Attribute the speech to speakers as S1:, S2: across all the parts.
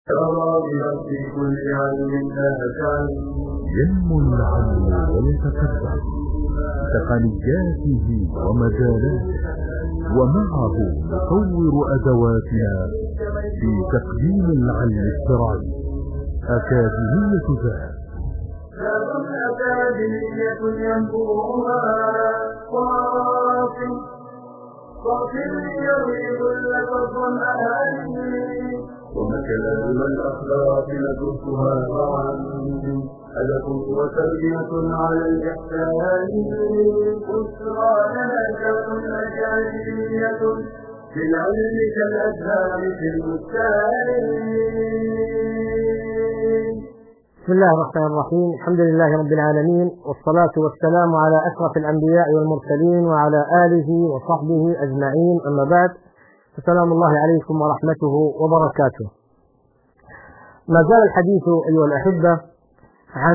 S1: ينمو العلم ويتكبر بتقنياته ومجالاته، ومعه نطور أدواتنا في تقديم العلم الشرعي. أكاديمية ذات
S2: أكاديمية ينبوها صافي يريد لك الظمآن، ومكارم الأخلاق ندرسها معا، أدب وتربية على الإحسان، أسرى نهجة أكاديمية في العلم كالأزهار في البستان.
S3: بسم الله الرحمن الرحيم. الحمد لله رب العالمين، والصلاة والسلام على أشرف الأنبياء والمرسلين وعلى آله وصحبه أجمعين، أما بعد، فسلام الله عليكم ورحمته وبركاته. ما زال الحديث أيها الأحبة عن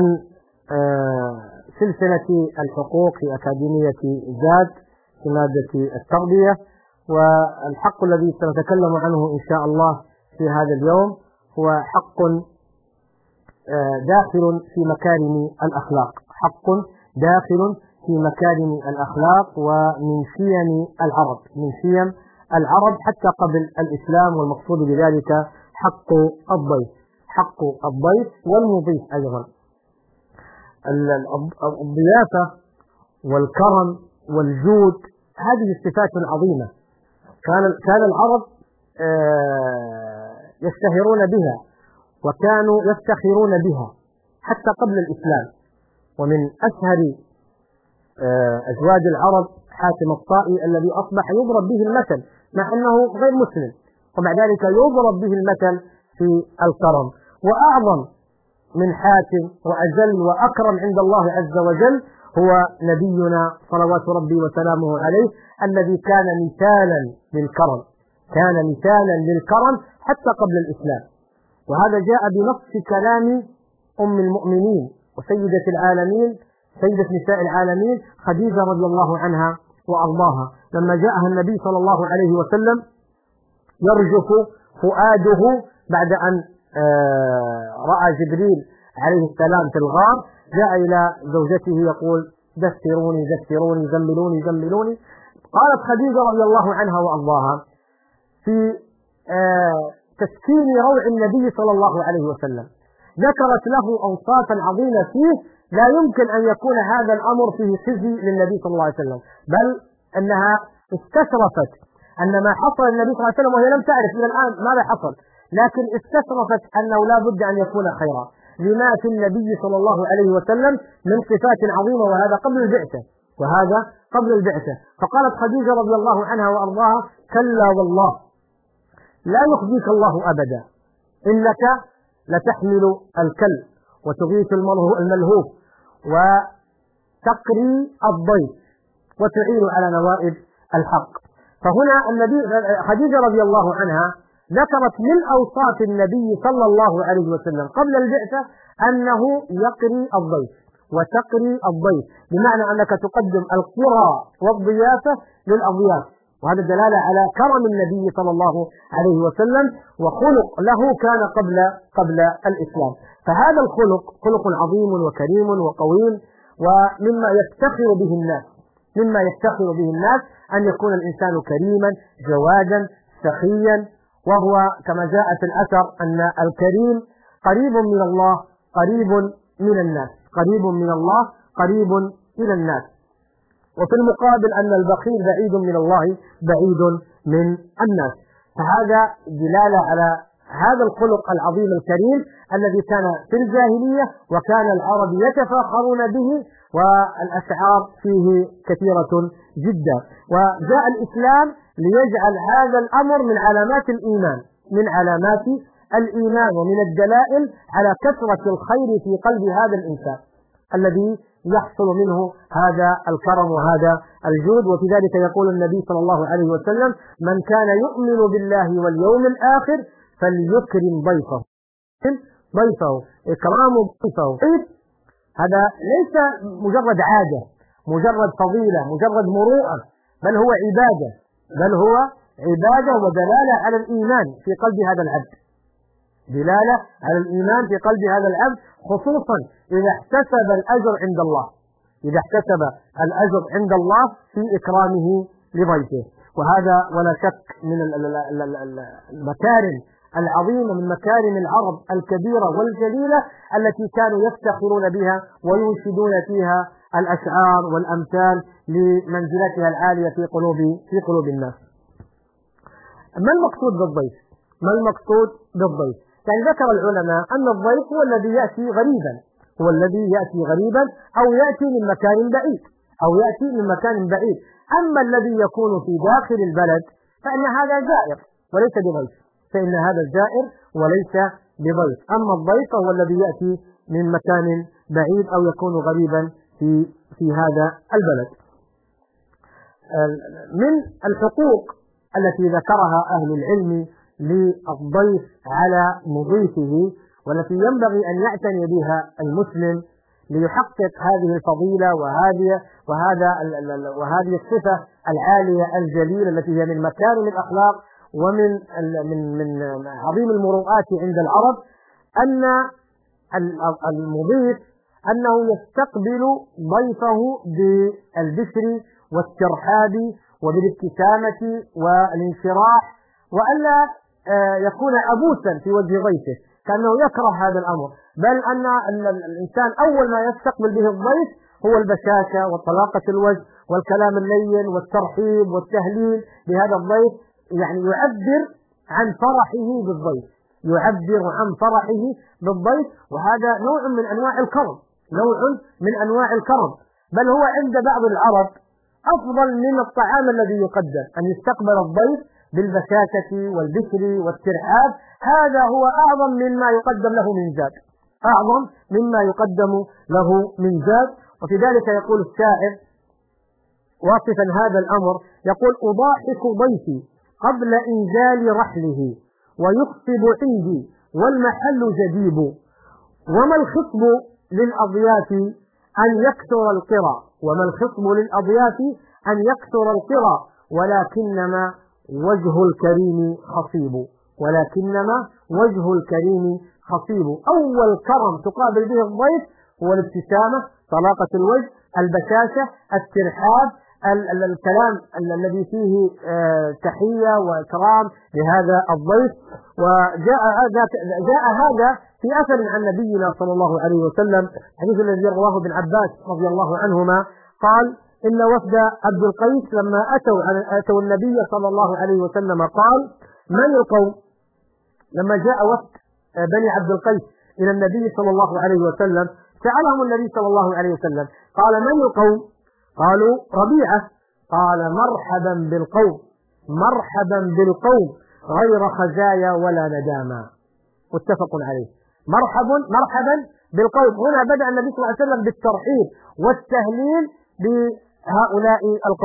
S3: سلسلة الحقوق في أكاديمية ذات في مادة التربية، والحق الذي سنتكلم عنه إن شاء الله في هذا اليوم هو حق داخل في مكارم الأخلاق، حق داخل في مكارم الأخلاق ومن شيم العرب، من شيم العرب حتى قبل الإسلام، والمقصود بذلك حق الضيف، حق الضيف والمضيف أيضا. الضيافة والكرم والجود هذه صفات عظيمة كان العرب يشتهرون بها وكانوا يفتخرون بها حتى قبل الإسلام. ومن أشهر أزواج العرب حاتم الطائي الذي أصبح يضرب به المثل مع أنه غير مسلم، ومع ذلك يضرب به المثل في الكرم. وأعظم من حاتم وأجل وأكرم عند الله عز وجل هو نبينا صلوات ربي وسلامه عليه، الذي كان مثالا للكرم، كان مثالا للكرم حتى قبل الإسلام. وهذا جاء بنص كلام أم المؤمنين وسيدة العالمين، سيدة نساء العالمين، خديجة رضي الله عنها وأرضاها، لما جاءها النبي صلى الله عليه وسلم يرجف فؤاده بعد أن رأى جبريل عليه السلام في الغار، جاء إلى زوجته يقول: دثروني دثروني، زملوني زملوني. قالت خديجة رضي الله عنها وأرضاها في تسكين روع النبي صلى الله عليه وسلم، ذكرت له أوصافا عظيمة فيه لا يمكن أن يكون هذا الأمر فيه خزي للنبي صلى الله عليه وسلم، بل أنها استشرفت أن ما حصل للنبي صلى الله عليه وسلم، وهي لم تعرف إلى الآن ماذا حصل، لكن استشرفت أنه لا بد أن يكون خيرا لما في النبي صلى الله عليه وسلم من صفات عظيمة، وهذا قبل البعثة، وهذا قبل البعثة. فقالت خديجة رضي الله عنها وأرضاها: كلا والله لا يخزيك الله أبدا، إنك لتحمل الكل وتغيث الملهوف وتقري الضيف وتعين على نوائب الحق. فهنا خديجة رضي الله عنها ذكرت من أوصاف النبي صلى الله عليه وسلم قبل البعثة أنه يقري الضيف وتقري الضيف، بمعنى أنك تقدم القرى والضيافة للأضياف، وهذا دلالة على كرم النبي صلى الله عليه وسلم، وخلق له كان قبل الإسلام. فهذا الخلق خلق عظيم وكريم وقويم، ومما يفتخر به الناس، مما يفتخر به الناس أن يكون الإنسان كريما جوادا سخيا، وهو كما جاء في الأثر أن الكريم قريب من الله قريب من الناس، قريب من الله قريب إلى الناس. وفي المقابل أن البخيل بعيد من الله بعيد من الناس. فهذا دلالة على هذا الخلق العظيم الكريم الذي كان في الجاهلية، وكان العرب يتفاخرون به، والأشعار فيه كثيرة جدا. وجاء الإسلام ليجعل هذا الأمر من علامات الإيمان، من علامات الإيمان ومن الدلائل على كثرة الخير في قلب هذا الإنسان الذي يحصل منه هذا الكرم وهذا الجود. وفي ذلك يقول النبي صلى الله عليه وسلم: من كان يؤمن بالله واليوم الآخر فليكرم ضيفه. إكرام ضيفه هذا ليس مجرد عادة، مجرد فضيلة، مجرد مروءة، بل هو عبادة ودلالة على الإيمان في قلب هذا العبد. دلالة على الإيمان في قلب هذا العبد، خصوصا إذا احتسب الأجر عند الله، إذا احتسب الأجر عند الله في إكرامه لضيفه. وهذا ولا شك من المكارم العظيمة، من مكارم العرب الكبيرة والجليلة التي كانوا يفتخرون بها وينشدون فيها الأشعار والأمثال لمنزلتها العالية في قلوب الناس. ما المقصود بالضيف؟ ما المقصود بالضيف؟ يعني ذكر العلماء أن الضيف هو الذي يأتي غريبا، هو الذي يأتي غريبا أو يأتي من مكان بعيد، أو يأتي من مكان بعيد. أما الذي يكون في داخل البلد فإن هذا زائر وليس بضيف، فإن هذا زائر وليس بضيف. أما الضيف هو الذي يأتي من مكان بعيد أو يكون غريبا في هذا البلد. من الحقوق التي ذكرها أهل العلم للضيف على مضيفه، والتي ينبغي أن يعتني بها المسلم ليحقق هذه الفضيلة وهذه الصفة العالية الجليلة التي هي من مكارم الأخلاق ومن من عظيم المروءات عند العرب، أن المضيف أنه يستقبل ضيفه بالبشر والترحاب وبالابتسامة والانشراح، وألا يكون عبوسا في وجه ضيفه كأنه يكره هذا الأمر، بل أن الإنسان أول ما يستقبل به الضيف هو البشاشة وطلاقة الوجه والكلام اللين والترحيب والتهليل بهذا الضيف، يعني يعبر عن فرحه بالضيف، يعبر عن فرحه بالضيف. وهذا نوع من أنواع الكرم، نوع من أنواع الكرم، بل هو عند بعض العرب أفضل من الطعام الذي يقدم أن يستقبل الضيف بالبشاشة والبشر والترحاب. هذا هو أعظم مما يقدم له من زاد، أعظم مما يقدم له من زاد. وفي ذلك يقول الشاعر واصفا هذا الأمر، يقول: أضاحك ضيفي قبل إنزال رحله ويخطب عندي والمحل جديب، وما الخطب للأضياف أن يكثر القرى، وما الخطب للأضياف أن يكثر القرى، ولكنما وجه الكريم خصيب، ولكنما وجه الكريم خصيب. أول كرم تقابل به الضيف هو الابتسامة، طلاقة الوجه، البشاشة، الترحاب، الكلام الذي فيه تحية وإكرام لهذا الضيف. وجاء هذا في أثر عن نبينا صلى الله عليه وسلم، حديث الذي رواه ابن عباس رضي الله عنهما، قال: إن وفد عبد القيس لما أتوا النبي صلى الله عليه وسلم قال: من القوم؟ لما جاء وفد بني عبد القيس إلى النبي صلى الله عليه وسلم سألهم النبي صلى الله عليه وسلم قال: من القوم؟ قالوا: ربيعة. قال: مرحبا بالقوم، مرحبا بالقوم غير خزايا ولا ندامة. متفق عليه. مرحبا بالقوم. هنا بدأ النبي صلى الله عليه وسلم بالترحيب والتهليل بهؤلاء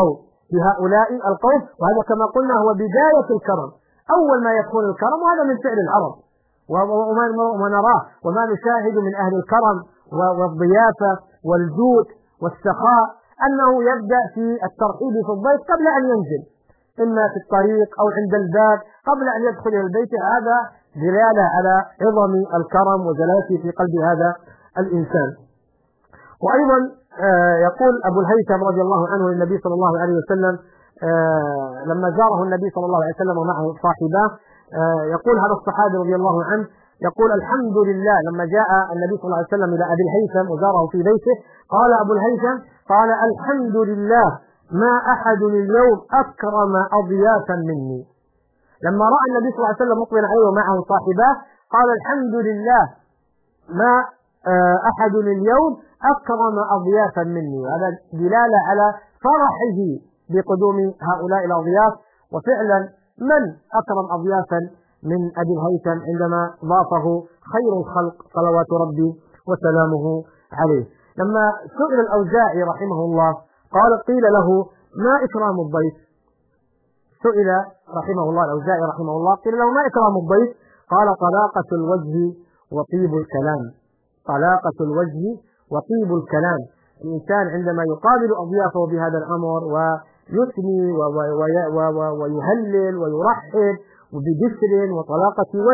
S3: القوم، وهذا كما قلنا هو بداية الكرم، أول ما يكون الكرم، وهذا من فعل العرب وما نراه وما نشاهد من أهل الكرم والضيافة والجود والسخاء، أنه يبدأ في الترحيب في الضيف قبل أن ينزل، إما في الطريق أو عند الباب قبل أن يدخل إلى البيت. هذا دلالة على عظم الكرم وجلاله في قلب هذا الإنسان. وأيضا يقول أبو الهيثم رضي الله عنه للنبي صلى الله عليه وسلم لما زاره النبي صلى الله عليه وسلم ومعه صاحباه، يقول هذا الصحابي رضي الله عنه، يقول: الحمد لله. لما جاء النبي صلى الله عليه وسلم إلى أبي الهيثم وزاره في بيته، قال أبو الهيثم: قال: الحمد لله ما أحد اليوم أكرم أضيافا مني. لما رأى النبي صلى الله عليه وسلم مقبلا عليه ومعه صاحباه قال: الحمد لله ما أحد اليوم أكرم أضيافا مني. هذا دلالة على فرحه بقدوم هؤلاء الأضياف. وفعلا من أكرم أضيافا من أبي الهيثم عندما ضافه خير الخلق صلوات ربي وسلامه عليه. لما سئل الأوزاعي رحمه الله قيل له: ما إكرام الضيف؟ سئل رحمه الله الأوزاعي رحمه الله قيل له: ما إكرام الضيف؟ قال: طلاقة الوجه وطيب الكلام. طلاقة الوجه وطيب الكلام. الإنسان عندما يقابل أضيافه بهذا الأمر ويثني ويهلل ويرحب وبجسر وطلاقة وجه،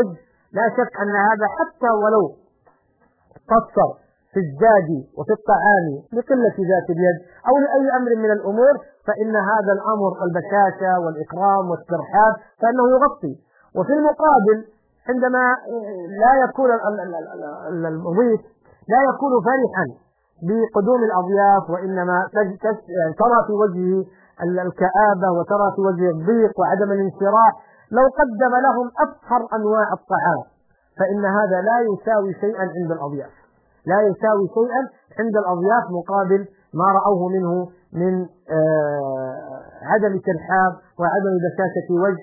S3: لا شك أن هذا حتى ولو قصر في الزاد وفي الطعام لقلة ذات اليد أو لأي أمر من الأمور، فإن هذا الأمر البشاشة والإكرام والترحاب فإنه يغطي. وفي المقابل عندما لا يكون المضيف لا يكون فرحا بقدوم الأضياف، وإنما ترى في وجهه الكآبة وترى في وجهه الضيق وعدم الانشراح، لو قدم لهم أفخر أنواع الطعام فإن هذا لا يساوي شيئا عند الأضياف، لا يساوي شيئا عند الأضياف مقابل ما رأوه منه من عدم ترحاب وعدم بشاشة وجه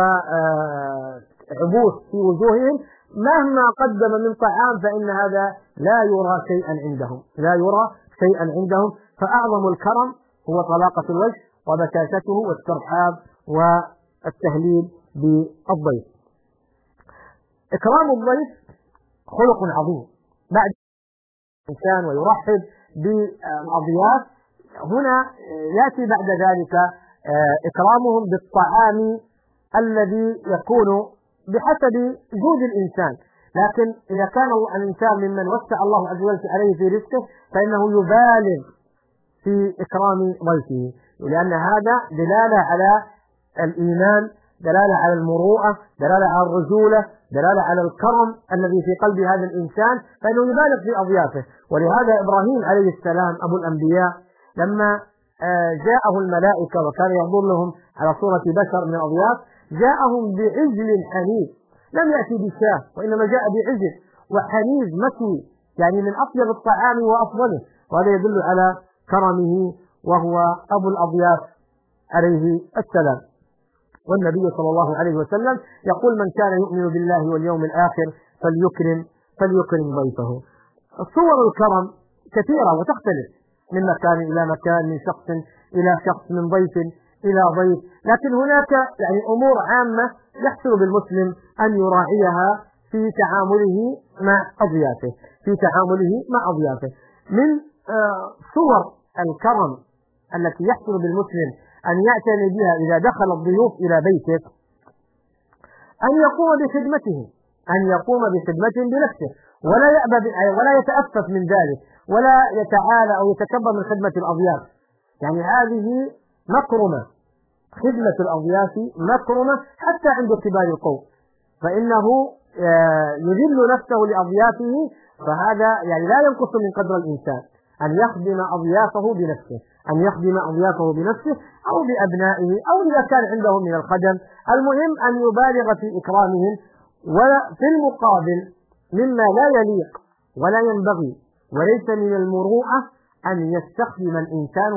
S3: وعبوس في وجوههم. مهما قدم من طعام فإن هذا لا يرى شيئا عندهم، لا يرى شيئا عندهم. فأعظم الكرم هو طلاقة الوجه وبشاشته والترحاب والتهليل بالضيف. إكرام الضيف خلق عظيم. بعد الإنسان ويرحب بالأضياف، هنا يأتي بعد ذلك إكرامهم بالطعام الذي يكون بحسب جود الإنسان، لكن إذا كان الإنسان ممن وسع الله عز وجل عليه في رزقه فإنه يبالغ في إكرام ضيفه، لأن هذا دلالة على الإيمان، دلالة على المروءة، دلالة على الرجولة، دلالة على الكرم الذي في قلب هذا الإنسان، فإنه يبالغ في أضيافه. ولهذا إبراهيم عليه السلام أبو الأنبياء لما جاءه الملائكة وكان ينظر لهم على صورة بشر من الأضياف، جاءهم بعجل حنيذ، لم يأتي بشاه وإنما جاء بعجل وحنيذ مكوي، يعني من أطيب الطعام وأفضله، وهذا يدل على كرمه، وهو أبو الأضياف عليه السلام. والنبي صلى الله عليه وسلم يقول: من كان يؤمن بالله واليوم الآخر فليكرم ضيفه. صور الكرم كثيرة وتختلف من مكان إلى مكان، من شخص إلى شخص، من ضيف إلى ضيف، لكن هناك يعني أمور عامة يحسن بالمسلم أن يراعيها في تعامله مع أضيافه، من صور الكرم التي يحسن بالمسلم أن يعتني بها إذا دخل الضيوف إلى بيته أن يقوم بخدمتهم بنفسه، ولا يأبى ولا يتأسف من ذلك، ولا يتعالى أو يتكبر من خدمة الأضياف. يعني هذه مكرمة، خدمة الأضياف مكرمة حتى عند كبار القوم، فإنه يذل نفسه لأضيافه، فهذا يعني لا ينقص من قدر الإنسان أن يخدم أضيافه بنفسه أو بأبنائه أو إذا كان عندهم من الخدم. المهم أن يبالغ في إكرامهم. وفي المقابل مما لا يليق ولا ينبغي وليس من المروءة أن يستخدم الإنسان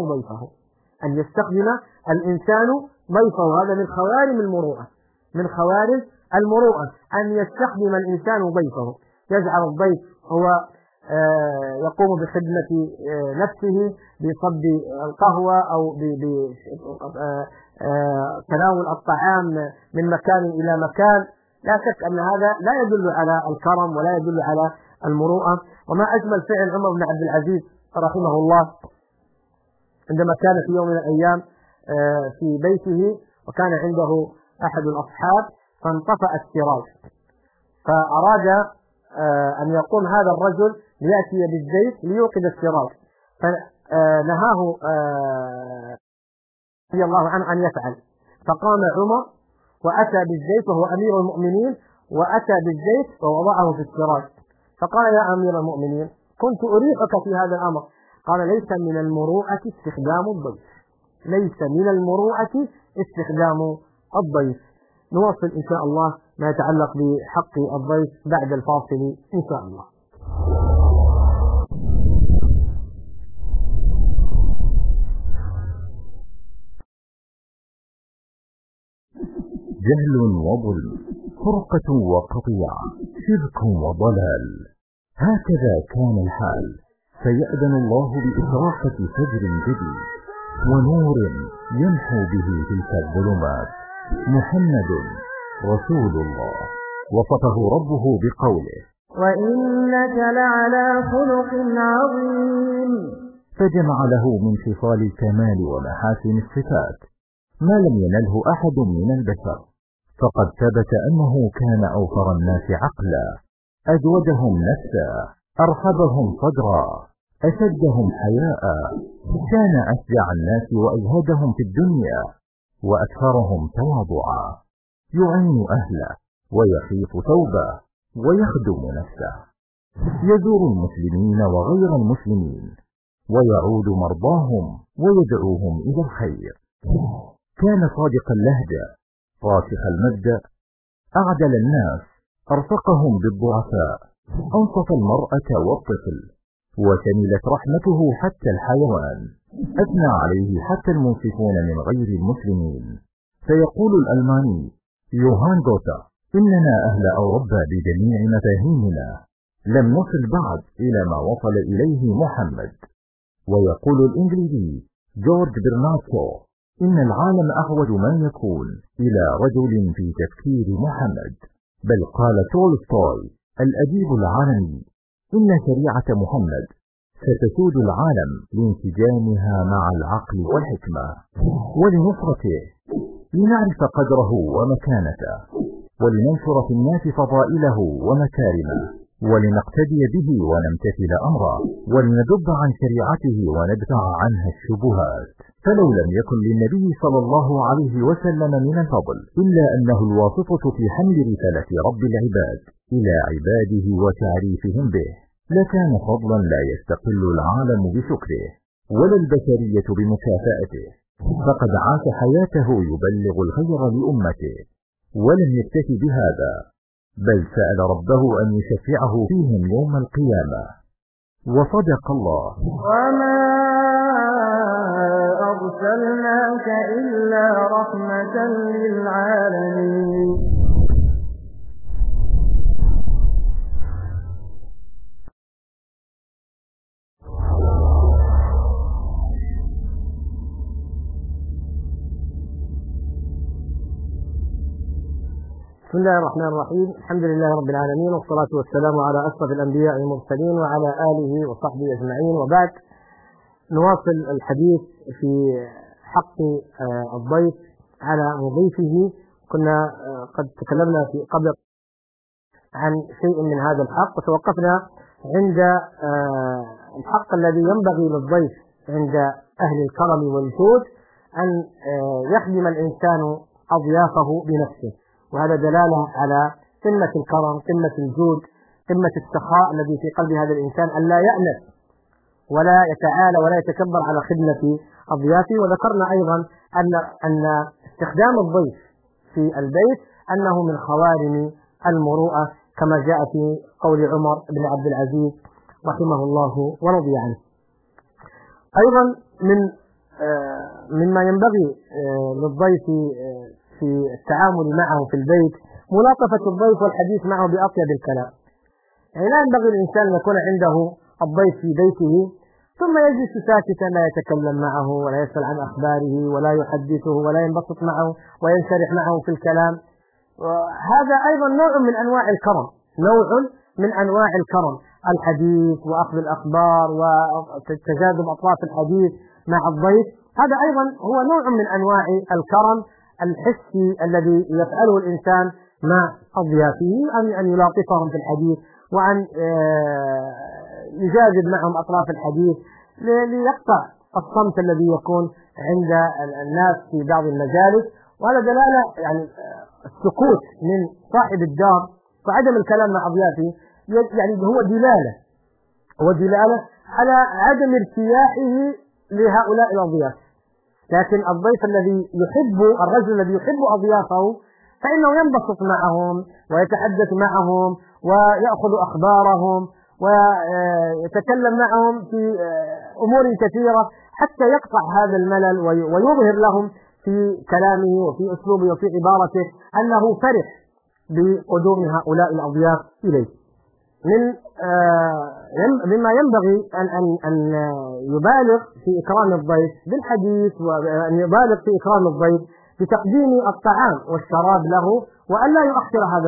S3: ضيفه، هذا من خوارم المروءة، أن يستخدم الإنسان ضيفه، يجعل الضيف هو يقوم بخدمة نفسه بصب القهوة أو بتناول الطعام من مكان إلى مكان. لا شك أن هذا لا يدل على الكرم ولا يدل على المروءة. وما أجمل فعل عمر بن عبد العزيز رحمه الله عندما كان في يوم من الأيام في بيته وكان عنده أحد الأصحاب فانطفأ السراج، فأراد أن يقوم هذا الرجل ليأتي بالزيت ليوقد السراج، فنهاه رضي الله عنه أن يفعل، فقام عمر وأتى بالزيت وهو أمير المؤمنين، وأتى بالزيت ووضعه في السراج، فقال: يا أمير المؤمنين كنت أريحك في هذا الأمر. قال: ليس من المروءة استخدام الضيف. نواصل إن شاء الله ما يتعلق بحق الضيف بعد الفاصل إن شاء الله.
S1: جهل وظلم، فرقة وقطيعة، شرك وضلال، هكذا كان الحال، فيأذن الله بإشراقة فجر جديد ونور يمحو به تلك الظلمات. محمد رسول الله وصفه ربه بقوله:
S2: وإنك لعلى خلق عظيم،
S1: فجمع له من خصال الكمال ومحاسن الصفات ما لم ينله أحد من البشر، فقد ثبت أنه كان أوفر الناس عقلا، أجودهم نفسا، أرحبهم صدرا، أشدهم حياء، كان أشجع الناس وأزهدهم في الدنيا، وأكثرهم تواضعا، يعين أهله ويخيط ثوبه ويخدم نفسه، يزور المسلمين وغير المسلمين، ويعود مرضاهم ويدعوهم إلى الخير. كان صادق اللهجة، راسخ المبدأ، أعدل الناس، أرفقهم بالضعفاء، أنصف المرأة والطفل، وشملت رحمته حتى الحيوان، أثنى عليه حتى المنصفون من غير المسلمين. فيقول الألماني يوهان غوتا: إننا أهل أوروبا بجميع مفاهيمنا لم نصل بعد إلى ما وصل إليه محمد. ويقول الإنجليزي جورج برنارد شو: إن العالم أعود ما يكون إلى رجل في تفكير محمد. بل قال تولستوي الأديب العالمي: إن شريعة محمد ستسود العالم لانسجامها مع العقل والحكمة. ولنصرته، لنعرف قدره ومكانته، ولننشر في الناس فضائله ومكارمه، ولنقتدي به ونمتثل أمره، ولندب عن شريعته وندفع عنها الشبهات. فلو لم يكن للنبي صلى الله عليه وسلم من الفضل إلا أنه الواسطة في حمل رسالة رب العباد إلى عباده وتعريفهم به، لكان فضلا لا يستقل العالم بشكره ولا البشرية بمكافأته. فقد عاش حياته يبلغ الخير لأمته، ولم يكتف بهذا، بل سأل ربه أن يشفعه فيهم يوم القيامة. وصدق الله:
S2: وما أرسلناك إلا رحمة للعالمين.
S3: بسم الله الرحمن الرحيم. الحمد لله رب العالمين، والصلاة والسلام على أشرف الأنبياء والمرسلين وعلى آله وصحبه أجمعين، وبعد. نواصل الحديث في حق الضيف على مضيفه. كنا قد تكلمنا في قبل عن شيء من هذا الحق، وتوقفنا عند الحق الذي ينبغي للضيف عند أهل الكرم والجود، أن يخدم الإنسان أضيافه بنفسه، وهذا دلالة على قمة الكرم، قمة الجود، قمة السخاء الذي في قلب هذا الإنسان، أن لا يأنف ولا يتعالى ولا يتكبر على خدمة أضيافه. وذكرنا أيضا أن استخدام الضيف في البيت أنه من خوارم المروءة، كما جاء في قول عمر بن عبد العزيز رحمه الله ورضي عنه. أيضا مما ينبغي للضيف في التعامل معه في البيت ملاطفة الضيف والحديث معه بأطيب الكلام. يعني لا ينبغي الإنسان أن يكون عنده الضيف في بيته ثم يجلس ساكتا، لا يتكلم معه ولا يسأل عن أخباره ولا يحدثه ولا ينبسط معه وينشرح معه في الكلام. هذا أيضا نوع من أنواع الكرم، نوع من أنواع الكرم، الحديث وأخذ الأخبار وتجاذب أطراف الحديث مع الضيف. هذا أيضا هو نوع من أنواع الكرم الحسي الذي يفعله الإنسان مع أضيافه، أن يلاطفهم في الحديث، وأن يجاذب معهم أطراف الحديث ليقطع الصمت الذي يكون عند الناس في بعض المجالس. وهذا دلالة، يعني السكوت من صاحب الدار وعدم الكلام مع أضيافه يعني هو دلالة على عدم ارتياحه لهؤلاء الأضياف. لكن الضيف الرجل الذي يحب أضيافه فإنه ينبسط معهم ويتحدث معهم ويأخذ أخبارهم ويتكلم معهم في أمور كثيرة حتى يقطع هذا الملل، ويظهر لهم في كلامه وفي أسلوبه وفي عبارته أنه فرح بقدوم هؤلاء الأضياف إليه. مما ينبغي أن يبالغ في إكرام الضيف بالحديث، وأن يبالغ في إكرام الضيف بتقديم الطعام والشراب له، وألا يؤخر هذا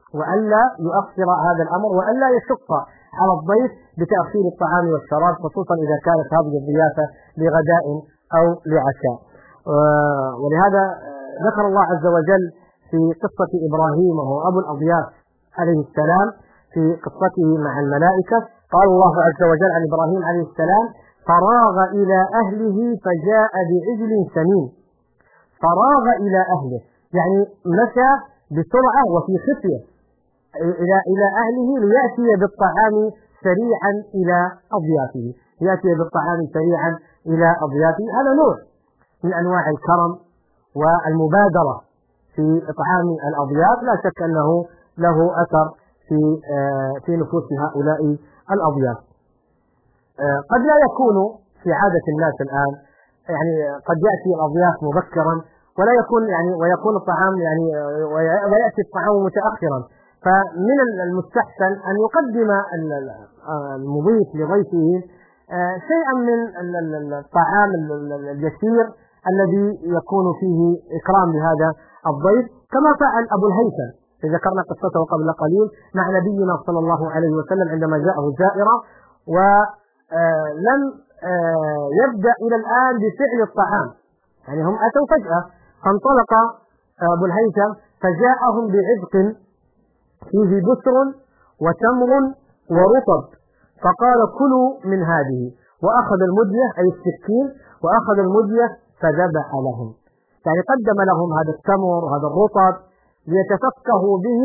S3: الأمر وألا يشق على الضيف بتأخير الطعام والشراب، خصوصا إذا كانت هذه الضيافة لغداء أو لعشاء. ولهذا ذكر الله عز وجل في قصة إبراهيم وهو أبو الأضياف عليه السلام في قصته مع الملائكة. قال الله عز وجل عن إبراهيم عليه السلام: فراغ إلى أهله فجاء بعجل سمين. فراغ إلى أهله يعني مشى بسرعة وفي خفية إلى أهله ليأتي بالطعام سريعا إلى أضيافه، هذا نوع من أنواع الكرم والمبادرة في إطعام الأضياف، لا شك أنه له أثر في نفوس هؤلاء الأضياف. قد لا يكون في عادة الناس الآن، يعني قد يأتي الأضياف مبكرا ويكون الطعام ويأتي الطعام متأخرا، فمن المستحسن أن يقدم المضيف لضيفه شيئا من الطعام اليسير الذي يكون فيه إكرام لهذا الضيف، كما فعل أبو الهيثم ذكرنا قصته قبل قليل مع نبينا صلى الله عليه وسلم عندما جاءه زائرة ولم يبدأ إلى الآن بفعل الطعام، يعني هم أتوا فجأة، فانطلق أبو الهيثم فجاءهم بعذق فيه بسر وتمر ورطب، فقال: كلوا من هذه، وأخذ المدية أي السكين وأخذ المدية فذبح لهم، يعني قدم لهم هذا التمر وهذا الرطب ليتفكهوا به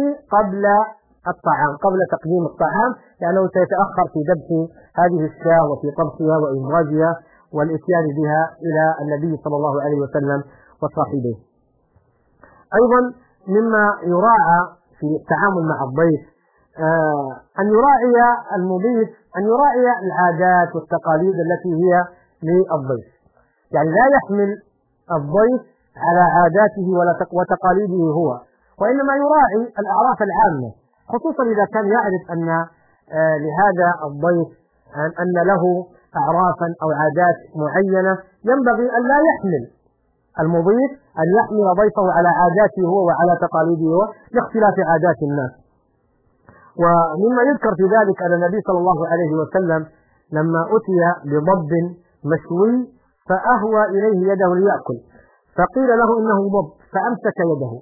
S3: قبل تقديم الطعام، لأنه سيتأخر في ذبح هذه الشاة وفي طبخها وإنضاجها والإتيان بها إلى النبي صلى الله عليه وسلم وصاحبه. أيضا مما يراعى في التعامل مع الضيف أن يراعي المضيف العادات والتقاليد التي هي للضيف، يعني لا يحمل الضيف على عاداته وتقاليده هو، وإنما يراعي الأعراف العامة، خصوصا إذا كان يعرف أن لهذا الضيف أن له أعرافا أو عادات معينة، ينبغي أن لا يحمل المضيف أن يحمل ضيفه على عاداته هو وعلى تقاليده هو لاختلاف عادات الناس. ومما يذكر في ذلك أن النبي صلى الله عليه وسلم لما أتي بضب مشوي فأهوى إليه يده ليأكل، فقيل له إنه ضب، فأمسك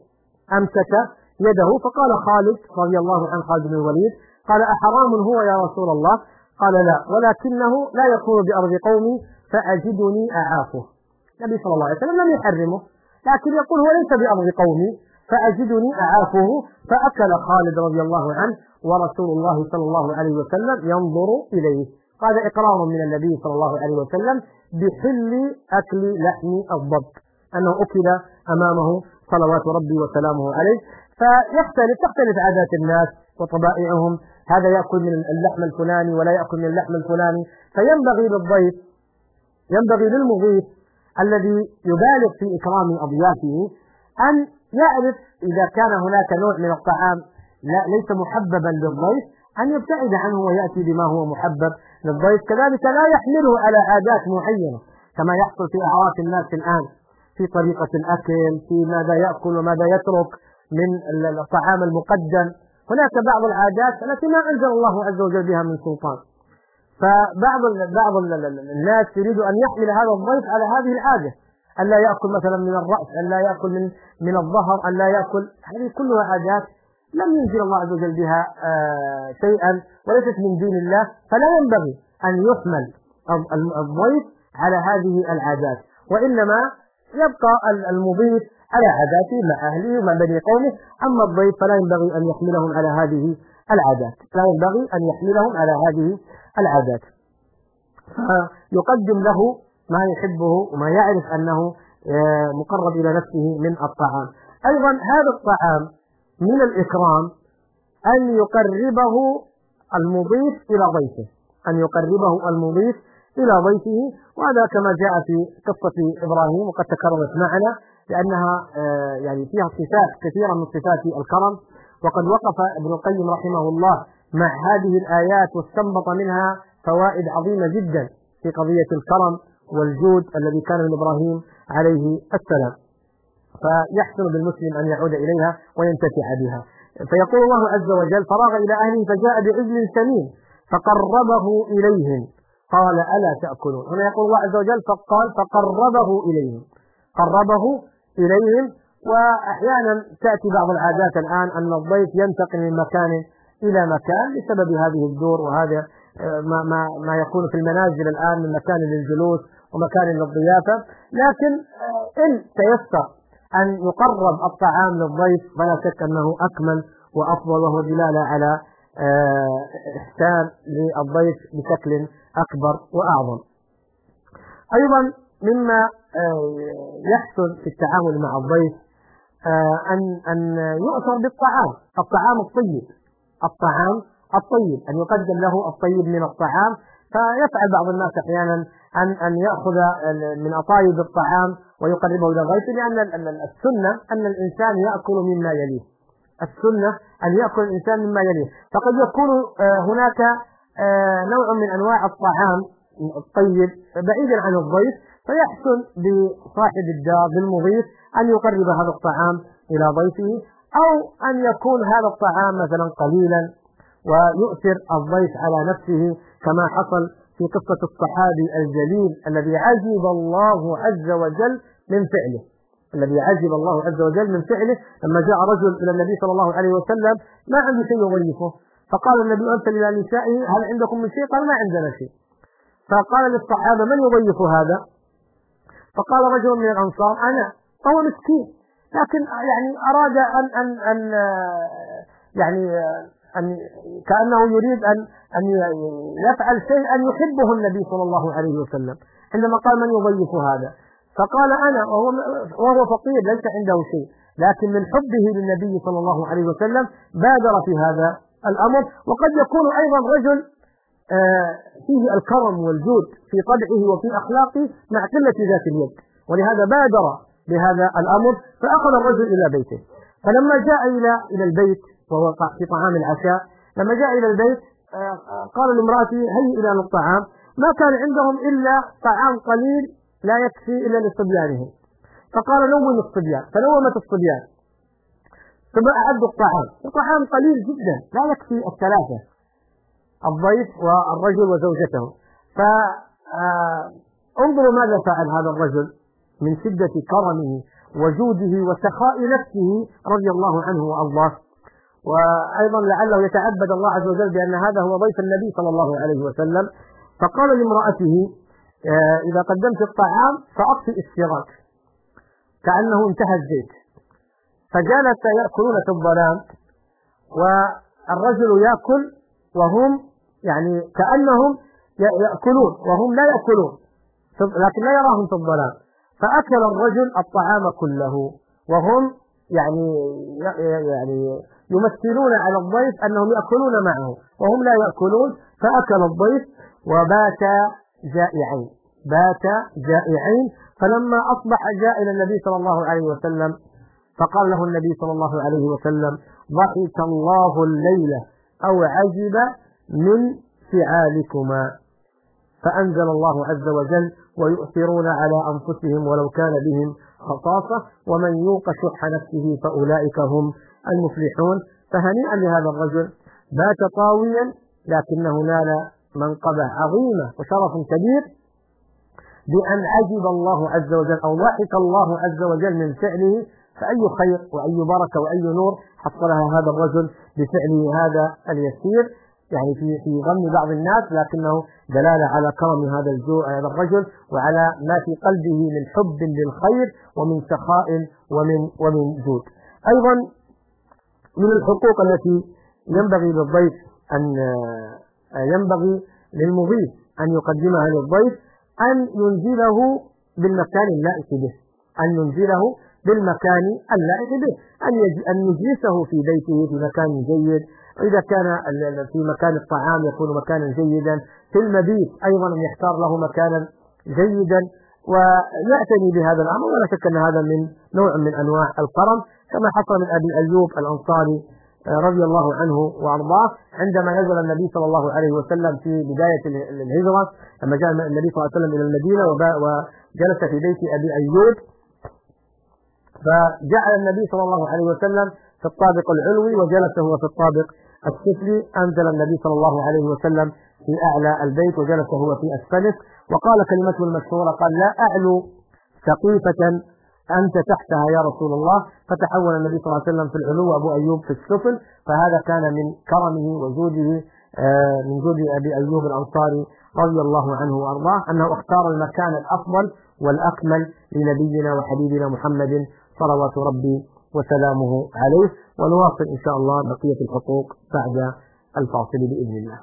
S3: يده فقال خالد رضي الله عنه، خالد بن الوليد، قال: أحرام هو يا رسول الله؟ قال: لا، ولكنه لا يكون بأرض قومي فأجدني أعافه. النبي صلى الله عليه وسلم لم يحرمه، لكن يقول هو ليس بأرض قومي فأجدني أعافه، فأكل خالد رضي الله عنه ورسول الله صلى الله عليه وسلم ينظر إليه. هذا إقرار من النبي صلى الله عليه وسلم بحل أكل لحم الضب، أنه أكل أمامه صلوات ربي وسلامه عليه. تختلف عادات الناس وطبائعهم، هذا يأكل من اللحم الفلاني ولا يأكل من اللحم الفلاني، ينبغي للمضيف الذي يبالغ في إكرام أضيافه أن يعرف إذا كان هناك نوع من الطعام ليس محببا للضيف أن يبتعد عنه ويأتي بما هو محبب للضيف. كذلك لا يحمله على عادات معينة كما يحصل في أعراف الناس الآن في طريقة الأكل، في ماذا يأكل وماذا يترك من الطعام المقدم. هناك بعض العادات التي ما أنزل الله عز وجل بها من سلطان، فبعض الناس يريد أن يحمل هذا الضيف على هذه العادة، أن لا يأكل مثلا من الرأس، أن لا يأكل من الظهر، أن لا يأكل، هذه كلها عادات لم ينزل الله عز وجل بها شيئا وليست من دين الله، فلا ينبغي أن يحمل الضيف على هذه العادات، وإنما يبقى المضيف على عاداته مع أهله ومع بني قومه. أما الضيف فلا ينبغي أن يحملهم على هذه العادات، فيقدم له ما يحبه وما يعرف أنه مقرب إلى نفسه من الطعام. أيضا هذا الطعام من الإكرام أن يقربه المضيف إلى ضيفه، وهذا كما جاء في قصة إبراهيم وقد تكررت معنا، لأنها يعني فيها صفات كثيرة من صفات الكرم. وقد وقف ابن القيم رحمه الله مع هذه الآيات واستنبط منها فوائد عظيمة جدا في قضية الكرم والجود الذي كان من إبراهيم عليه السلام، فيحسن بالمسلم أن يعود إليها وينتفع بها. فيقول الله عز وجل: فراغ إلى أهله فجاء بعجل سمين فقربه إليهم قال: ألا تأكلون. هنا يقول الله عز وجل فقال فقربه إليهم، وأحيانا تأتي بعض العادات الآن أن الضيف ينتقل من مكان إلى مكان بسبب هذه الدور، وهذا ما يكون في المنازل الآن من مكان للجلوس ومكان للضيافة. لكن إن تيسر أن يقرب الطعام للضيف فلا شك أنه أكمل وأفضل، وهو دلالة على إحسان للضيف بشكل أكبر وأعظم. أيضا مما يحسن في التعامل مع الضيف أن يؤثر بالطعام، الطعام الطيب، أن يقدم له الطيب من الطعام. فيفعل بعض الناس أحيانا أن يأخذ من أطايب الطعام ويقربه إلى ضيفه، لأن السنة أن الإنسان يأكل مما يليه، فقد يكون هناك نوع من أنواع الطعام الطيب بعيدا عن الضيف، فيحسن بصاحب الدار بالمضيف أن يقرب هذا الطعام إلى ضيفه، أو أن يكون هذا الطعام مثلا قليلا ويؤثر الضيف على نفسه، كما حصل في قصة الصحابي الجليل الذي عجب الله عز وجل من فعله، لما جاء رجل إلى النبي صلى الله عليه وسلم ما عنده شيء يضيفه، فقال النبي أرسل إلى نسائه هل عندكم من شيء؟ قال ما عندنا شيء. فقال للصحابة من يضيف هذا؟ فقال رجل من الأنصار أنا، فهو مسكين، لكن يعني أراد أن كأنه يريد أن يفعل شيء أن يحبه النبي صلى الله عليه وسلم، عندما قال من يضيف هذا؟ فقال أنا، وهو فقير ليس عنده شيء، لكن من حبه للنبي صلى الله عليه وسلم بادر في هذا الأمر. وقد يكون أيضا رجل فيه الكرم والجود في طبعه وفي أخلاقه مع قلة ذات اليد، ولهذا بادر بهذا الأمر، فأخذ الرجل إلى بيته. فلما جاء إلى البيت وهو في طعام العشاء، لما جاء إلى البيت قال لامرأته هيئ لنا الطعام، ما كان عندهم إلا طعام قليل لا يكفي إلا لصبيانهم، فقال نوم الصبيان، فنومت الصبيان، ثم أعدوا الطعام قليل جدا لا يكفي الثلاثة، الضيف والرجل وزوجته. فانظروا ماذا فعل هذا الرجل من شدة كرمه وجوده وسخاء نفسه رضي الله عنه وأرضاه، وأيضا لعله يتعبد الله عز وجل بأن هذا هو ضيف النبي صلى الله عليه وسلم. فقال لامرأته إذا قدمت الطعام فأطفئ السراج، كأنه انتهى الزيت. فجالس يأكلون في الظلام، والرجل يأكل وهم يعني كأنهم يأكلون وهم لا يأكلون، لكن لا يراهم في الظلام. فأكل الرجل الطعام كله وهم يعني يمثلون على الضيف أنهم يأكلون معه وهم لا يأكلون. فأكل الضيف وبات جائعين. فلما أصبح جاء إلى النبي صلى الله عليه وسلم، فقال له النبي صلى الله عليه وسلم ضحك الله الليلة أو عجب من فعالكما. فأنزل الله عز وجل ويؤثرون على أنفسهم ولو كان بهم خصاصة ومن يوق شح نفسه فأولئك هم المفلحون. فهنيئا لهذا الرجل، بات طاويا لكنه نال منقبة عظيمة وشرف كبير بأن عجب الله عز وجل أو ضحك الله عز وجل من فعله. فأي خير وأي بركة وأي نور حصلها هذا الرجل بفعله هذا اليسير، يعني في ظن بعض الناس، لكنه دلالة على كرم هذا الرجل وعلى ما في قلبه من حب للخير ومن سخاء ومن جود. أيضا من الحقوق التي ينبغي للضيف ينبغي للمضيف أن يقدمها للضيف أن ينزله بالمكان اللائق به، أن يجلسه في بيته في مكان جيد، وإذا كان في مكان الطعام يكون مكانا جيدا، في المبيت أيضا أن يختار له مكانا جيدا ويعتني بهذا الأمر. ولا شك أن هذا من نوع من أنواع الكرم، كما حصل من أبي أيوب الأنصاري رضي الله عنه وأرضاه عندما نزل النبي صلى الله عليه وسلم في بداية الهجرة، لما جاء النبي صلى الله عليه وسلم إلى المدينة وجلس في بيت أبي أيوب، فجعل النبي صلى الله عليه وسلم في الطابق العلوي وجلس هو في الطابق السفلي. أنزل النبي صلى الله عليه وسلم في أعلى البيت وجلس هو في أسفله، وقال كلمته المشهورة، قال لا أعلو سقيفة أنت تحتها يا رسول الله، فتحول النبي صلى الله عليه وسلم في العلو وأبو أيوب في السفل. فهذا كان من كرمه وجوده من جود أبي أيوب الأنصاري رضي الله عنه وأرضاه، أنه اختار المكان الأفضل والأكمل لنبينا وحبيبنا محمد صلوات ربي وسلامه عليه. ونواصل إن شاء الله بقية الحقوق بعد الفاصل بإذن الله.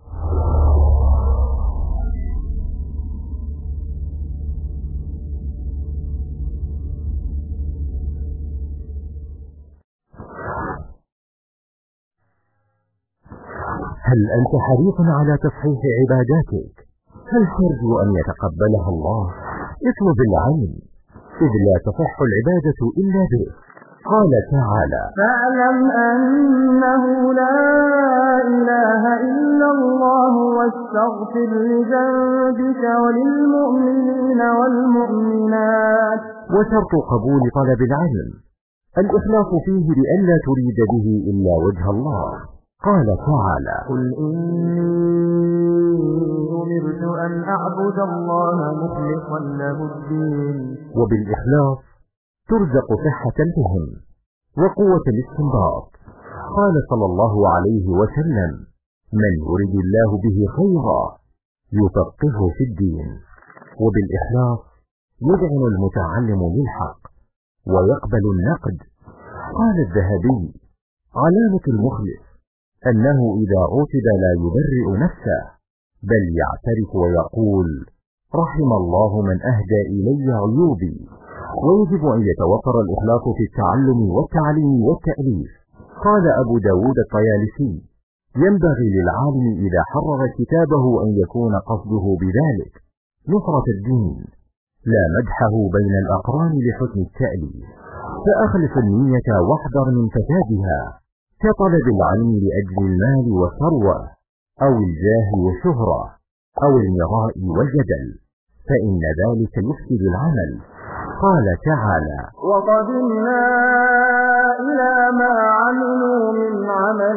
S1: هل أنت حريص على تصحيح عباداتك؟ هل ترجو أن يتقبلها الله؟ اطلب العلم، إذ لا تصح العبادة إلا به. قال تعالى:
S2: فاعلم أنه لا إله إلا الله واستغفر لذنبك وللمؤمنين والمؤمنات.
S1: وشرط قبول طلب العلم الإخلاص فيه لئلا تريد به إلا وجه الله. قال تعالى:
S2: قل إني أمرت أن أعبد الله مخلصا له الدين.
S1: وبالإخلاص ترزق صحة الفهم وقوة الاستنباط. قال صلى الله عليه وسلم: من يرد الله به خيرا يفقهه في الدين. وبالإخلاص يذعن المتعلم للحق ويقبل النقد. قال الذهبي: علامة المخلص أنه إذا عوتب لا يبرئ نفسه، بل يعترف ويقول: رحم الله من أهدى إلي عيوبي. ويجب أن يتوفر الإخلاص في التعلم والتعليم والتأليف. قال أبو داود الطيالسي: ينبغي للعالم إذا حرر كتابه أن يكون قصده بذلك نصرة الدين، لا مدحه بين الأقران لحسن التأليف. فأخلص النية واحذر من فسادها، كطلب العلم لأجل المال والثروة أو الجاه والشهرة أو المراء والجدل، فإن ذلك يفسد العمل. قال تعالى:
S2: وقدمنا إلى ما عملوا من عمل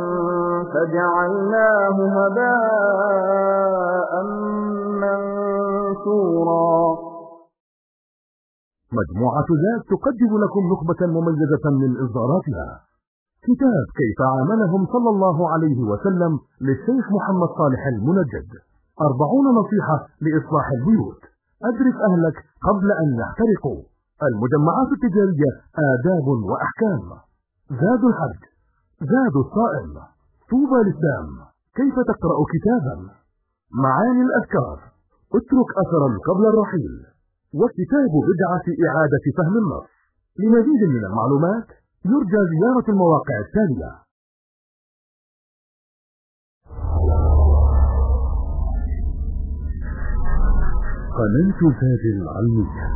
S2: فجعلناه هباء منثورا.
S4: مجموعة ذات تقدم لكم نخبة مميزة من إصداراتها. كتاب كيف عاملهم صلى الله عليه وسلم للشيخ محمد صالح المنجد، 40 نصيحة لإصلاح البيوت، أدرك أهلك قبل أن يحترقوا، المجمعات التجارية آداب وأحكام، زاد الحج، زاد الصائم، طوبى للسام، كيف تقرأ كتابا، معاني الأذكار، اترك أثرا قبل الرحيل، وكتاب بدعة إعادة فهم النص. لمزيد من المعلومات يرجى زيارة المواقع التالية: قناة زاد العلمية.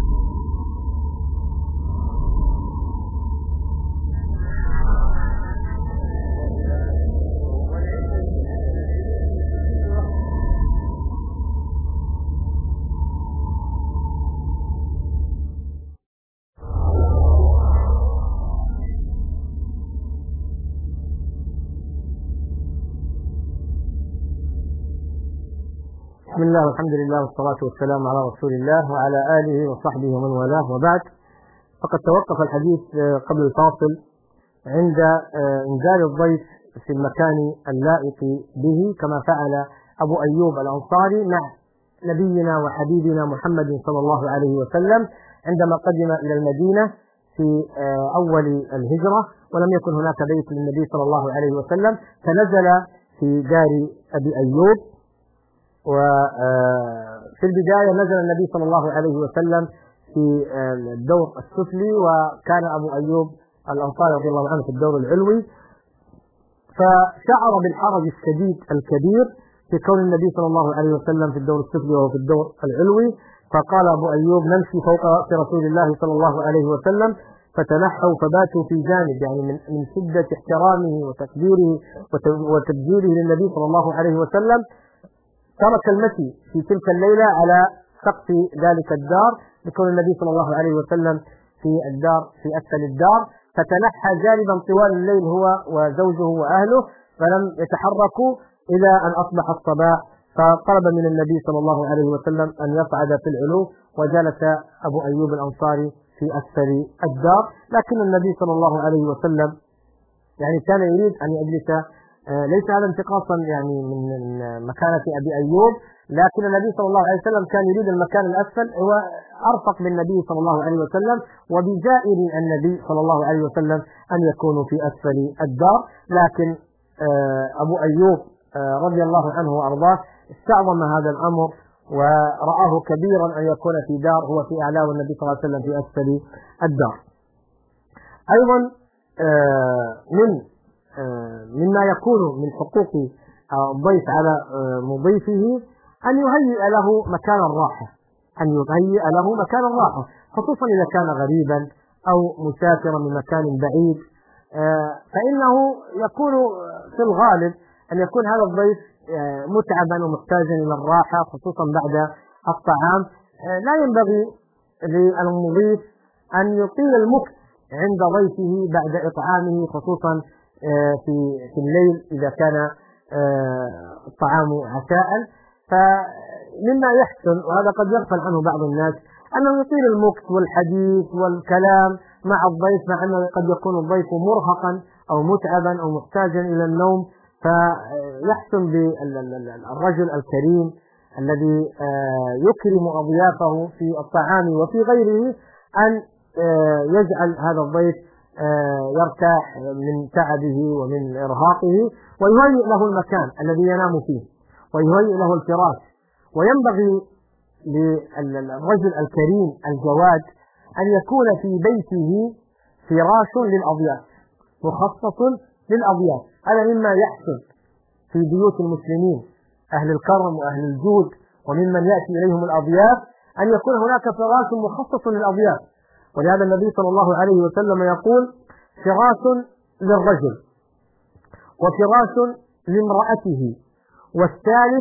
S3: بسم الله والحمد لله والصلاة والسلام على رسول الله وعلى آله وصحبه ومن والاه، وبعد. فقد توقف الحديث قبل الفاصل عند إنزال الضيف في المكان اللائق به، كما فعل أبو أيوب الأنصاري مع نبينا وحبيبنا محمد صلى الله عليه وسلم عندما قدم إلى المدينة في أول الهجرة، ولم يكن هناك بيت للنبي صلى الله عليه وسلم، فنزل في دار أبي أيوب. وفي البداية نزل النبي صلى الله عليه وسلم في الدور السفلي، وكان أبو أيوب الأنصاري رضي الله عنه في الدور العلوي، فشعر بالحرج الشديد الكبير في كون النبي صلى الله عليه وسلم في الدور السفلي وهو في الدور العلوي. فقال أبو أيوب: نمشي فوق رأس رسول الله صلى الله عليه وسلم، فتنحوا فباتوا في جانب، يعني من شدة احترامه وتقديره وتبجيله للنبي صلى الله عليه وسلم. ترك المشي في تلك الليلة على سقف ذلك الدار لكون النبي صلى الله عليه وسلم في الدار في أسفل الدار، فتنحى جانبا طوال الليل هو وزوجه وأهله، فلم يتحركوا إلى أن أصبح الصباح. فطلب من النبي صلى الله عليه وسلم أن يصعد في العلو، وجلس أبو أيوب الأنصاري في أسفل الدار. لكن النبي صلى الله عليه وسلم يعني كان يريد أن يجلس، ليس هذا انتقاصا يعني من مكانة أبي أيوب، لكن النبي صلى الله عليه وسلم كان يريد المكان الأسفل، هو أرفق بالنبي صلى الله عليه وسلم وبجائر النبي صلى الله عليه وسلم أن يكونوا في أسفل الدار. لكن أبو أيوب رضي الله عنه وأرضاه استعظم هذا الأمر ورآه كبيرا أن يكون في دار هو في أعلى والنبي صلى الله عليه وسلم في أسفل الدار. أيضا مما يكون من حقوق الضيف على مضيفه أن يهيئ له مكان الراحة، خصوصا إذا كان غريبا أو مسافرا من مكان بعيد، فإنه يكون في الغالب أن يكون هذا الضيف متعبا ومحتاجا إلى الراحة خصوصا بعد الطعام. لا ينبغي للمضيف أن يطيل المكث عند ضيفه بعد إطعامه، خصوصا في الليل إذا كان الطعام عشاء. فمما يحسن، وهذا قد يغفل عنه بعض الناس، أنه يطيل المكث والحديث والكلام مع الضيف، مع أنه قد يكون الضيف مرهقا أو متعبا أو محتاجا إلى النوم. فيحسن بالرجل الكريم الذي يكرم أضيافه في الطعام وفي غيره أن يجعل هذا الضيف يرتاح من تعبه ومن إرهاقه، ويهيئ له المكان الذي ينام فيه ويهيئ له الفراش. وينبغي للرجل الكريم الجواد أن يكون في بيته فراش للأضياف مخصص للأضياف. هذا مما يحسن في بيوت المسلمين أهل الكرم وأهل الجود وممن يأتي إليهم الأضياف أن يكون هناك فراش مخصص للأضياف. ولهذا النبي صلى الله عليه وسلم يقول: فراش للرجل وفراش لامرأته والثالث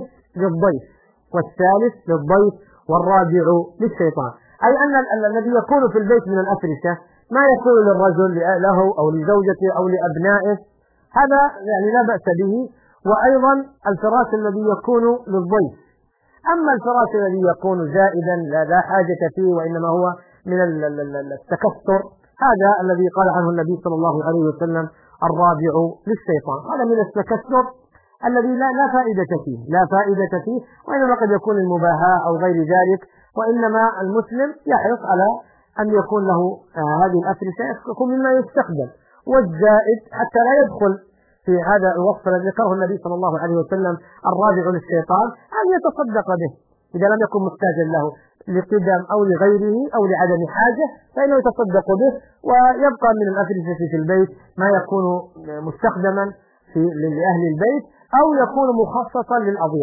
S3: للضيف والرابع للشيطان. أي أن الذي يكون في البيت من الأفرشة ما يكون للرجل له أو لزوجته أو لأبنائه، هذا يعني لا بأس به. وأيضا الفراش الذي يكون للضيف. أما الفراش الذي يكون زائدا لا حاجة فيه وإنما هو من التكثر، هذا الذي قال عنه النبي صلى الله عليه وسلم: الرابع للشيطان. هذا من التكثر الذي لا فائدة فيه، وإنما قد يكون المباهاة أو غير ذلك. وإنما المسلم يحرص على أن يكون له هذه الأفرشة يكون مما يستخدم، والزائد حتى لا يدخل في هذا الوصف الذي ذكره النبي صلى الله عليه وسلم: الرابع للشيطان، أن يتصدق به إذا لم يكن محتاجا له لقدم أو لغيره أو لعدم حاجة، فإنه يتصدق به. ويبقى من الأفرشة في البيت ما يكون مستخدما لأهل البيت أو يكون مخصصا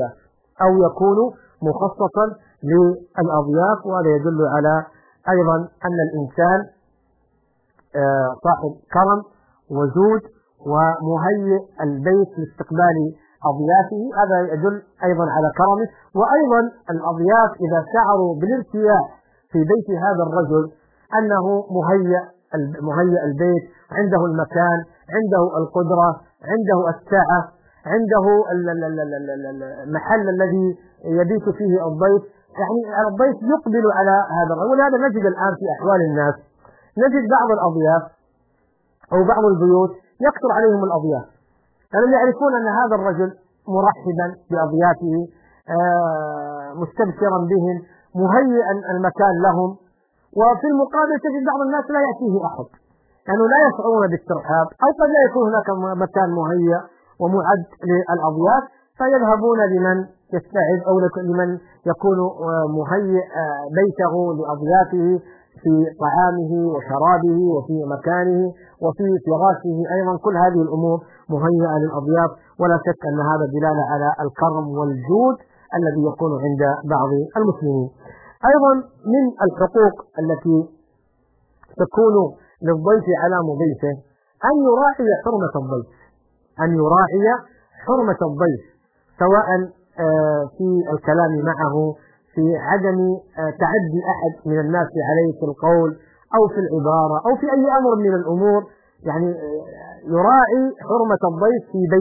S3: للأضياف. وهذا يدل على أيضا أن الإنسان صاحب كرم وجود ومهيئ البيت لاستقبال أضيافه، هذا يدل أيضا على كرمه. وأيضا الأضياف إذا شعروا بالارتياح في بيت هذا الرجل أنه مهيئ البيت، عنده المكان، عنده القدرة، عنده السعة، عنده المحل الذي يبيت فيه الضيف، يعني الضيف يقبل على هذا الرجل. ولهذا نجد الآن في أحوال الناس نجد بعض الأضياف أو بعض البيوت يكثر عليهم الأضياف، لأنهم يعرفون أن هذا الرجل مرحبا بأضيافه، مستبشرا بهم، مهيئا المكان لهم. وفي المقابل تجد بعض الناس لا يأتيه أحد، لأنه لا يشعرون بالترحاب، أو قد لا يكون هناك مكان مهيئ ومعد للأضياف، فيذهبون لمن يستعد أو لمن يكون مهيئ بيته لأضيافه في طعامه وشرابه وفي مكانه وفي فراشه أيضا. كل هذه الأمور مهيئة للأضياف، ولا شك أن هذا دلالة على الكرم والجود الذي يكون عند بعض المسلمين. أيضا من الحقوق التي تكون للضيف على مضيفه أن يراعي حرمة الضيف، سواء في الكلام معه، في عدم تعدي أحد من الناس عليه في القول أو في العبارة أو في أي أمر من الأمور. يعني يراعي حرمة الضيف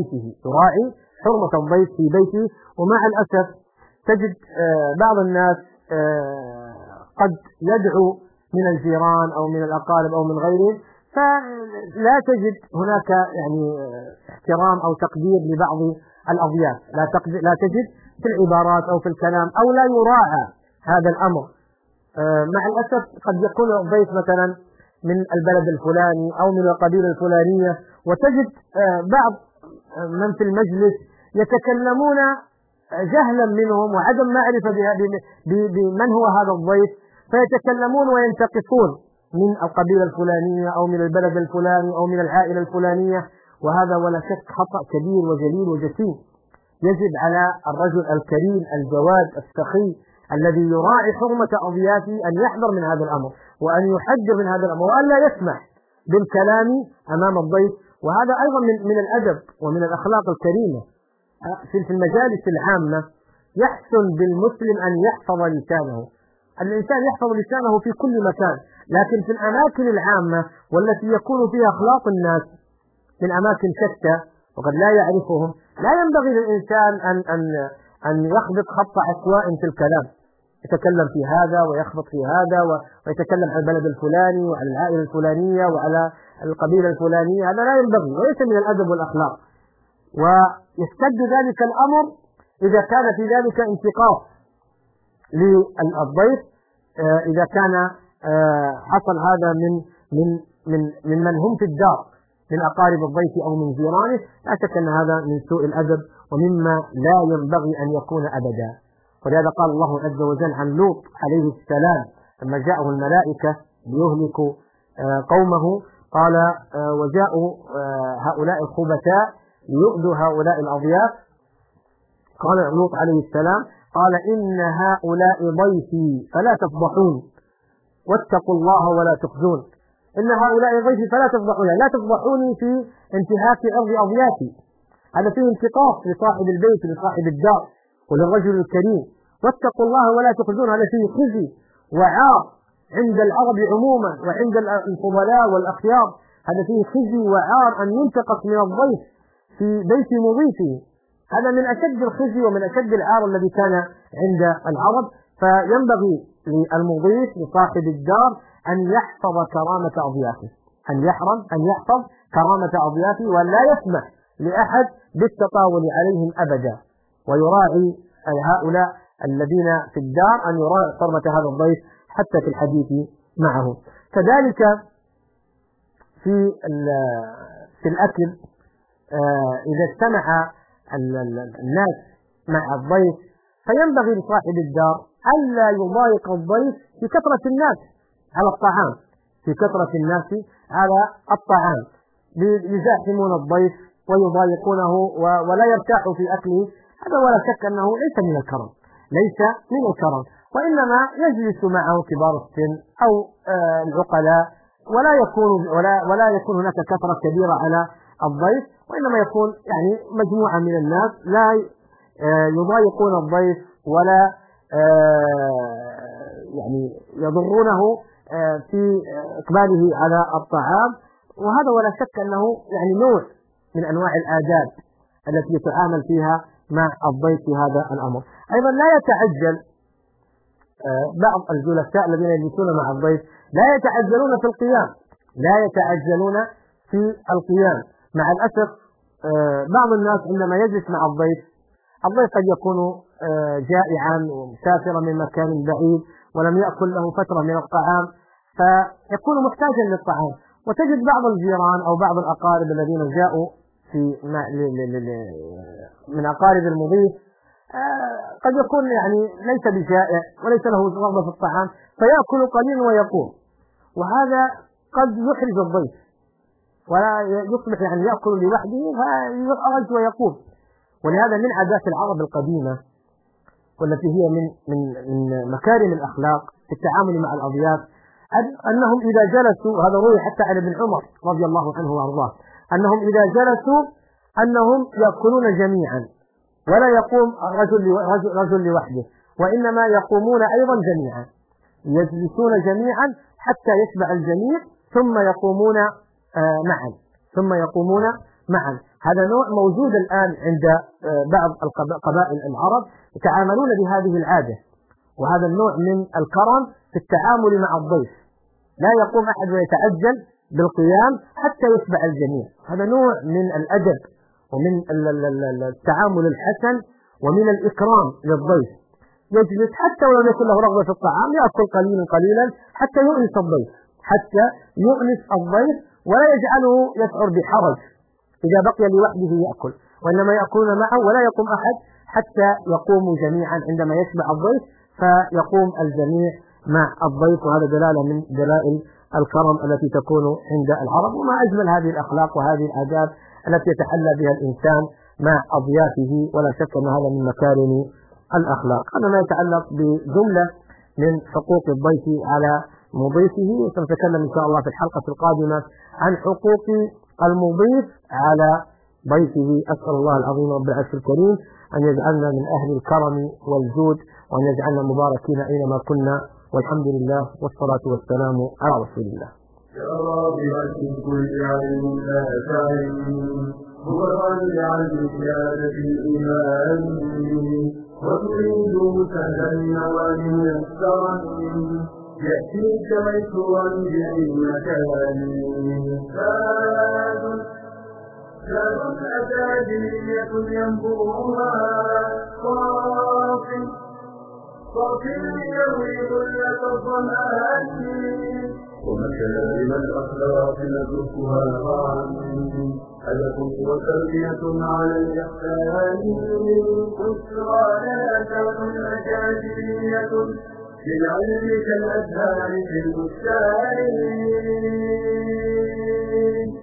S3: في بيته. ومع الأسف تجد بعض الناس قد يدعو من الجيران أو من الأقارب أو من غيرهم، فلا تجد هناك يعني احترام أو تقدير لبعض الأضياف، لا تجد في العبارات أو في الكلام، أو لا يراعى هذا الأمر. مع الأسف قد يكون الضيف مثلا من البلد الفلاني أو من القبيلة الفلانية، وتجد بعض من في المجلس يتكلمون جهلا منهم وعدم معرفة بمن هو هذا الضيف، فيتكلمون وينتقصون من القبيلة الفلانية أو من البلد الفلاني أو من العائلة الفلانية، وهذا ولا شك خطأ كبير وجليل وجسيم. يجب على الرجل الكريم الجواد السخي الذي يراعي حرمة أضيافه أن يحذر من هذا الأمر، وأن يحذر من هذا الأمر، وأن لا يسمح بالكلام أمام الضيف. وهذا أيضا من الأدب ومن الأخلاق الكريمة. في المجالس العامة يحسن بالمسلم أن يحفظ لسانه. الإنسان يحفظ لسانه في كل مكان، لكن في الأماكن العامة والتي يكون فيها أخلاق الناس من أماكن شتى وقد لا يعرفهم، لا ينبغي للإنسان أن يخبط خط عشواء في الكلام، يتكلم في هذا ويخبط في هذا ويتكلم عن البلد الفلاني وعلى العائلة الفلانية وعلى القبيلة الفلانية. هذا لا ينبغي وليس من الأدب والأخلاق. ويشتد ذلك الأمر إذا كان في ذلك انتقاص للضيف، إذا كان حصل هذا من هم في الدار من أقارب الضيف أو من جيرانه، لا شك أن هذا من سوء الأدب ومما لا ينبغي أن يكون أبدا. ولهذا قال الله عز وجل عن لوط عليه السلام لما جاءه الملائكة ليهلكوا قومه، قال وجاءوا هؤلاء الخبثاء ليؤذوا هؤلاء الأضياف، قال لوط عليه السلام قال إن هؤلاء ضيفي فلا تفضحون واتقوا الله ولا تخزون. إن هؤلاء ضيفي فلا تفضحون، لا تفضحوني في انتهاك أرض أضيافي. هذا فيه انتقاص لصاحب البيت لصاحب الدار وللرجل الكريم. واتقوا الله ولا تخزون، هذا فيه خزي وعار عند العرب عموما وعند الفضلاء والأخيار. هذا فيه خزي وعار أن ينتقص من الضيف في بيت مضيفه. هذا من أشد الخزي ومن أشد العار الذي كان عند العرب. فينبغي للمضيف لصاحب الدار أن يحفظ كرامة أضيافه، أن يحفظ كرامة أضيافه، ولا يسمح لأحد بالتطاول عليهم أبدا، ويراعي هؤلاء الذين في الدار أن يراعي حرمة هذا الضيف حتى في الحديث معه. كذلك في الأكل، إذا اجتمع الناس مع الضيف فينبغي لصاحب الدار ألا يضايق الضيف في كثرة الناس على الطعام، يزاحمون الضيف ويضايقونه ولا يرتاحوا في أكله. هذا ولا شك أنه ليس من الكرم، وإنما يجلس معه كبار السن أو العقلاء، ولا يكون هناك كثرة كبيرة على الضيف، وإنما يكون يعني مجموعة من الناس لا يضايقون الضيف ولا يعني يضرونه في إقباله على الطعام. وهذا ولا شك أنه يعني نوع من أنواع الآداب التي يتعامل فيها مع الضيف في هذا الأمر. أيضا لا يتعجل بعض الجلساء الذين يجلسون مع الضيف، لا يتعجلون في القيام. مع الأسف بعض الناس عندما يجلس مع الضيف قد يكون جائعا ومسافرا من مكان بعيد ولم يأكل له فترة من الطعام، فيكون محتاجا للطعام. وتجد بعض الجيران أو بعض الأقارب الذين جاءوا من أقارب المضيف قد يكون يعني ليس بجائع وليس له رغبة في الطعام، فيأكل قليلا ويقوم، وهذا قد يحرج الضيف ولا يصبح يعني يأكل لوحده فيخرج ويقوم. ولهذا من عادات العرب القديمة والتي هي من مكارم الأخلاق في التعامل مع الأضياف أنهم إذا جلسوا، هذا روي حتى عن ابن عمر رضي الله عنه وأرضاه، أنهم إذا جلسوا أنهم يأكلون جميعا ولا يقوم رجل لوحده، وإنما يقومون أيضا جميعا، يجلسون جميعا حتى يشبع الجميع ثم يقومون معا. هذا نوع موجود الآن عند بعض قبائل العرب يتعاملون بهذه العادة، وهذا النوع من الكرم في التعامل مع الضيف، لا يقوم أحد ويتعجل بالقيام حتى يشبع الجميع. هذا نوع من الأدب ومن التعامل الحسن ومن الإكرام للضيف. يجلس حتى ولو يكن له رغبة في الطعام، يأكل قليلا قليلا حتى يؤنس الضيف، ولا يجعله يشعر بحرج إذا بقي لوحده يأكل، وإنما يأكلون معه ولا يقوم أحد حتى يقوموا جميعا عندما يشبع الضيف، فيقوم الجميع مع الضيف. وهذا دلالة من دلائل الكرم التي تكون عند العرب. وما أجمل هذه الأخلاق وهذه الآداب التي يتحلى بها الإنسان مع أضيافه، ولا شك أن هذا من مكارم الأخلاق. هذا ما يتعلق بجملة من حقوق الضيف على مضيفه، وسنتكلم إن شاء الله في الحلقة القادمة عن حقوق المضيف على ضيفه. أسأل الله العظيم رب العرش الكريم أن يجعلنا من أهل الكرم والجود، وأن يجعلنا مباركين أينما كنا، والحمد لله والصلاة والسلام على رسول الله.
S2: يا رابعة كل علم لا تعلم مبرع لزيادة الإيمان، وتريد سهلا وميسرا يأتيك ميسورا بالمكان. زاد أكاديمية ينبوها صافي يروي ظلة الظمآن، ومكارم الأخلاق ندركها معا، أدب وتربية على الإحسان، بشرى لنا أكاديمية للعلم كالأزهار في البستان.